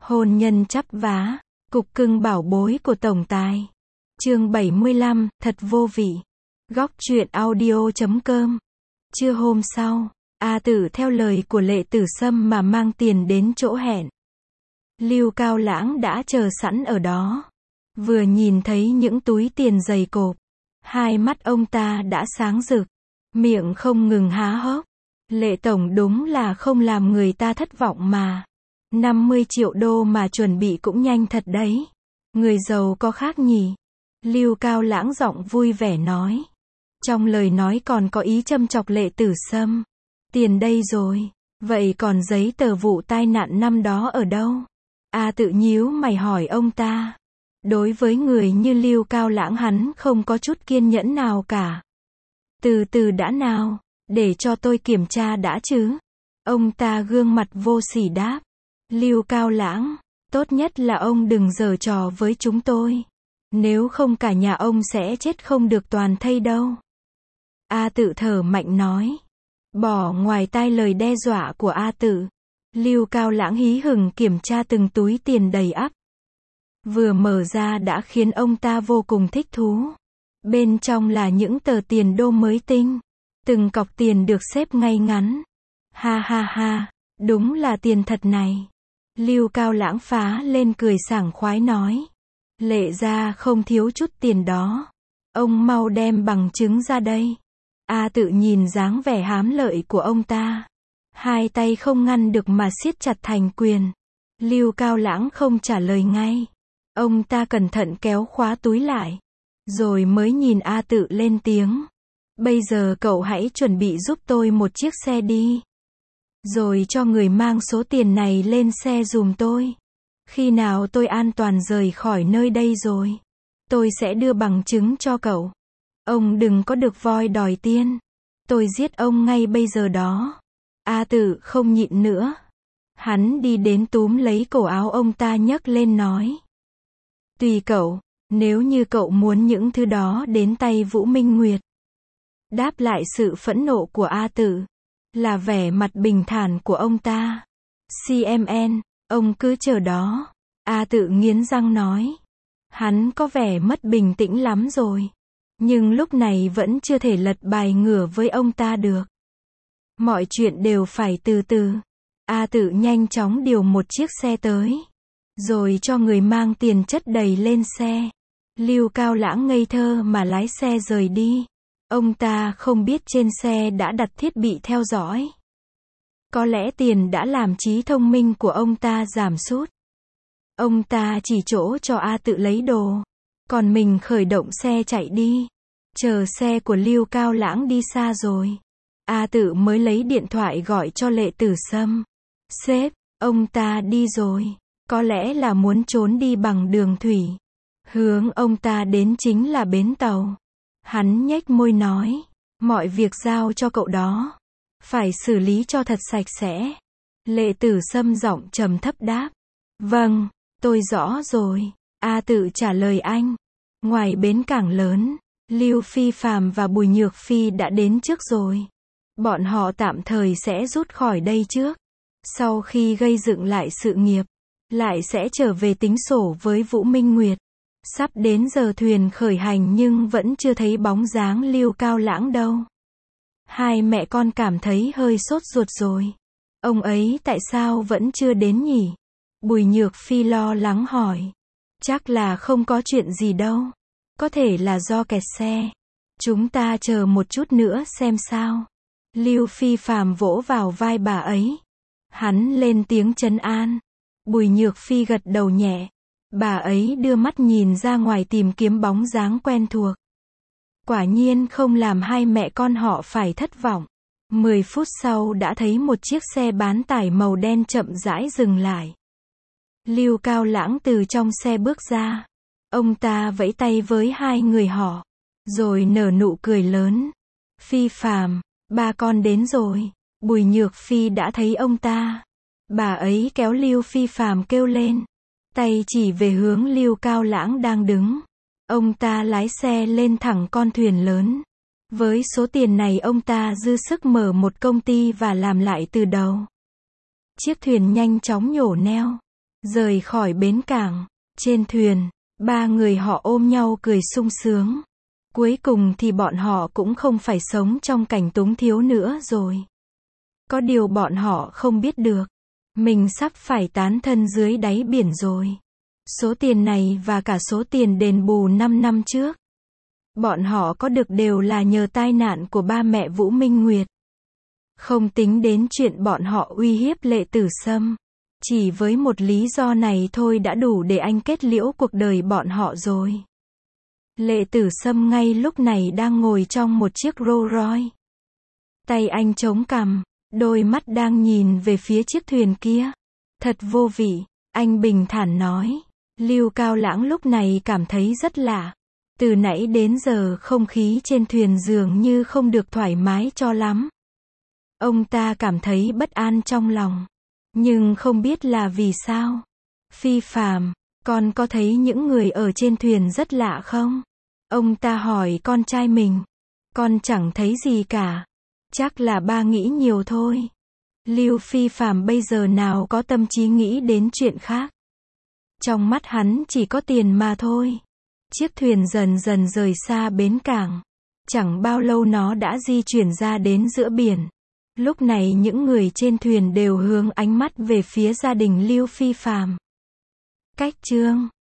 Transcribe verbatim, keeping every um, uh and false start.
Hôn nhân chắp vá, cục cưng bảo bối của tổng tài. Chương bảy mươi lăm, thật vô vị. Góc truyện audio chấm com. Trưa hôm sau, A Tử theo lời của Lệ Tử Sâm mà mang tiền đến chỗ hẹn. Lưu Cao Lãng đã chờ sẵn ở đó. Vừa nhìn thấy những túi tiền dày cộp, hai mắt ông ta đã sáng rực, miệng không ngừng há hốc. Lệ tổng đúng là không làm người ta thất vọng mà. năm mươi triệu đô mà chuẩn bị cũng nhanh thật đấy. Người giàu có khác nhỉ? Lưu Cao Lãng giọng vui vẻ nói. Trong lời nói còn có ý châm chọc Lệ Tử Sâm. Tiền đây rồi, vậy còn giấy tờ vụ tai nạn năm đó ở đâu? A Tự nhíu mày hỏi ông ta. Đối với người như Lưu Cao Lãng hắn không có chút kiên nhẫn nào cả. Từ từ đã nào, để cho tôi kiểm tra đã chứ. Ông ta gương mặt vô sỉ đáp. Lưu Cao Lãng, tốt nhất là ông đừng giở trò với chúng tôi. Nếu không cả nhà ông sẽ chết không được toàn thây đâu. A Tự thở mạnh nói. Bỏ ngoài tai lời đe dọa của A Tự, Lưu Cao Lãng hí hửng kiểm tra từng túi tiền đầy ắp. Vừa mở ra đã khiến ông ta vô cùng thích thú. Bên trong là những tờ tiền đô mới tinh. Từng cọc tiền được xếp ngay ngắn. Ha ha ha, đúng là tiền thật này. Lưu Cao Lãng phá lên cười sảng khoái nói. Lệ gia không thiếu chút tiền đó. Ông mau đem bằng chứng ra đây. A Tự nhìn dáng vẻ hám lợi của ông ta. Hai tay không ngăn được mà siết chặt thành quyền. Lưu Cao Lãng không trả lời ngay. Ông ta cẩn thận kéo khóa túi lại. Rồi mới nhìn A Tự lên tiếng. Bây giờ cậu hãy chuẩn bị giúp tôi một chiếc xe đi. Rồi cho người mang số tiền này lên xe giùm tôi. Khi nào tôi an toàn rời khỏi nơi đây rồi, tôi sẽ đưa bằng chứng cho cậu. Ông đừng có được voi đòi tiên. Tôi giết ông ngay bây giờ đó. A Tự không nhịn nữa. Hắn đi đến túm lấy cổ áo ông ta nhấc lên nói. Tùy cậu, nếu như cậu muốn những thứ đó đến tay Vũ Minh Nguyệt. Đáp lại sự phẫn nộ của A Tự là vẻ mặt bình thản của ông ta. xê em en, ông cứ chờ đó. A Tự nghiến răng nói. Hắn có vẻ mất bình tĩnh lắm rồi. Nhưng lúc này vẫn chưa thể lật bài ngửa với ông ta được. Mọi chuyện đều phải từ từ. A Tự nhanh chóng điều một chiếc xe tới. Rồi cho người mang tiền chất đầy lên xe. Lưu Cao Lãng ngây thơ mà lái xe rời đi. Ông ta không biết trên xe đã đặt thiết bị theo dõi. Có lẽ tiền đã làm trí thông minh của ông ta giảm sút. Ông ta chỉ chỗ cho A Tự lấy đồ. Còn mình khởi động xe chạy đi. Chờ xe của Lưu Cao Lãng đi xa rồi. A Tự mới lấy điện thoại gọi cho Lệ Tử Sâm. Sếp, ông ta đi rồi. Có lẽ là muốn trốn đi bằng đường thủy. Hướng ông ta đến chính là bến tàu. Hắn nhếch môi nói. Mọi việc giao cho cậu đó. Phải xử lý cho thật sạch sẽ. Lệ Tử Sâm giọng trầm thấp đáp. Vâng, tôi rõ rồi. A Tự trả lời anh. Ngoài bến cảng lớn, Lưu Phi Phàm và Bùi Nhược Phi đã đến trước rồi. Bọn họ tạm thời sẽ rút khỏi đây trước. Sau khi gây dựng lại sự nghiệp, lại sẽ trở về tính sổ với Vũ Minh Nguyệt. Sắp đến giờ thuyền khởi hành nhưng vẫn chưa thấy bóng dáng Lưu Cao Lãng đâu. Hai mẹ con cảm thấy hơi sốt ruột rồi. Ông ấy tại sao vẫn chưa đến nhỉ? Bùi Nhược Phi lo lắng hỏi. Chắc là không có chuyện gì đâu. Có thể là do kẹt xe. Chúng ta chờ một chút nữa xem sao. Lưu Phi Phàm vỗ vào vai bà ấy. Hắn lên tiếng trấn an. Bùi Nhược Phi gật đầu nhẹ. Bà ấy đưa mắt nhìn ra ngoài tìm kiếm bóng dáng quen thuộc. Quả nhiên không làm hai mẹ con họ phải thất vọng. Mười phút sau đã thấy một chiếc xe bán tải màu đen chậm rãi dừng lại. Lưu Cao Lãng từ trong xe bước ra. Ông ta vẫy tay với hai người họ. Rồi nở nụ cười lớn. Phi Phàm, ba con đến rồi. Bùi Nhược Phi đã thấy ông ta. Bà ấy kéo Lưu Phi Phàm kêu lên. Tay chỉ về hướng Lưu Cao Lãng đang đứng. Ông ta lái xe lên thẳng con thuyền lớn. Với số tiền này ông ta dư sức mở một công ty và làm lại từ đầu. Chiếc thuyền nhanh chóng nhổ neo. Rời khỏi bến cảng, trên thuyền, ba người họ ôm nhau cười sung sướng. Cuối cùng thì bọn họ cũng không phải sống trong cảnh túng thiếu nữa rồi. Có điều bọn họ không biết được, mình sắp phải tán thân dưới đáy biển rồi. Số tiền này và cả số tiền đền bù năm năm trước, bọn họ có được đều là nhờ tai nạn của ba mẹ Vũ Minh Nguyệt. Không tính đến chuyện bọn họ uy hiếp Lệ Tử Sâm. Chỉ với một lý do này thôi đã đủ để anh kết liễu cuộc đời bọn họ rồi. Lệ Tử Sâm ngay lúc này đang ngồi trong một chiếc Rolls Royce. Tay anh chống cằm, đôi mắt đang nhìn về phía chiếc thuyền kia. Thật vô vị, anh bình thản nói. Lưu Cao Lãng lúc này cảm thấy rất lạ. Từ nãy đến giờ không khí trên thuyền dường như không được thoải mái cho lắm. Ông ta cảm thấy bất an trong lòng. Nhưng không biết là vì sao. Phi Phàm, con có thấy những người ở trên thuyền rất lạ không? Ông ta hỏi con trai mình. Con chẳng thấy gì cả. Chắc là ba nghĩ nhiều thôi. Lưu Phi Phàm bây giờ nào có tâm trí nghĩ đến chuyện khác. Trong mắt hắn chỉ có tiền mà thôi. Chiếc thuyền dần dần rời xa bến cảng. Chẳng bao lâu nó đã di chuyển ra đến giữa biển. Lúc này những người trên thuyền đều hướng ánh mắt về phía gia đình Lưu Phi Phàm. Cách chương